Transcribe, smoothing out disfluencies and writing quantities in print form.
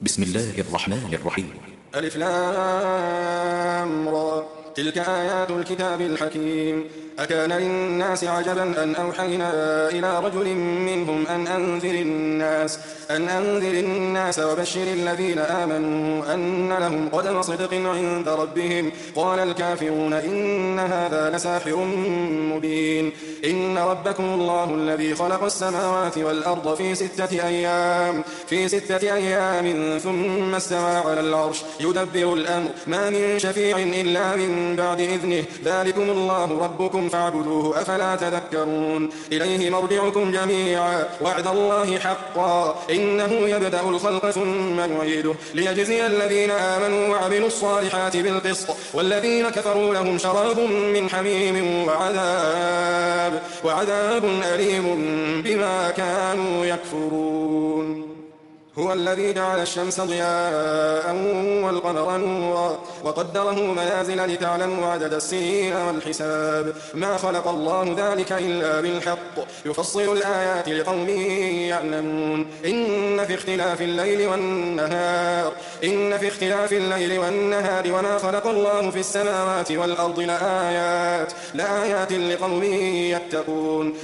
بسم الله الرحمن الرحيم. ألف لام را تلك آيات الكتاب الحكيم. أكان للناس عجبا أن أوحينا إلى رجل منهم أن أنذر الناس وبشر الذين آمنوا أن لهم قدم صدق عند ربهم. قال الكافرون إن هذا لساحر مبين. إن ربكم الله الذي خلق السماوات والأرض في ستة أيام ثم استوى على العرش يدبر الأمر ما من شفيع إلا من بعد إذنه ذلكم الله ربكم فاعبدوه أفلا تذكرون. إليه مرجعكم جميعا وعد الله حقا إنه يبدأ الخلق ثم يعيده ليجزي الذين آمنوا وعملوا الصالحات بالقسط والذين كفروا لهم شراب من حميم وعذاب أليم بما كانوا يكفرون. هو الذي جعل الشمس ضياء والقمر نورا وقدره منازل لتعلموا عدد السنين والحساب ما خلق الله ذلك إلا بالحق يفصل الآيات لقوم يعلمون. إن في اختلاف الليل والنهار وما خلق الله في السماوات والأرض لآيات لقوم يتقون.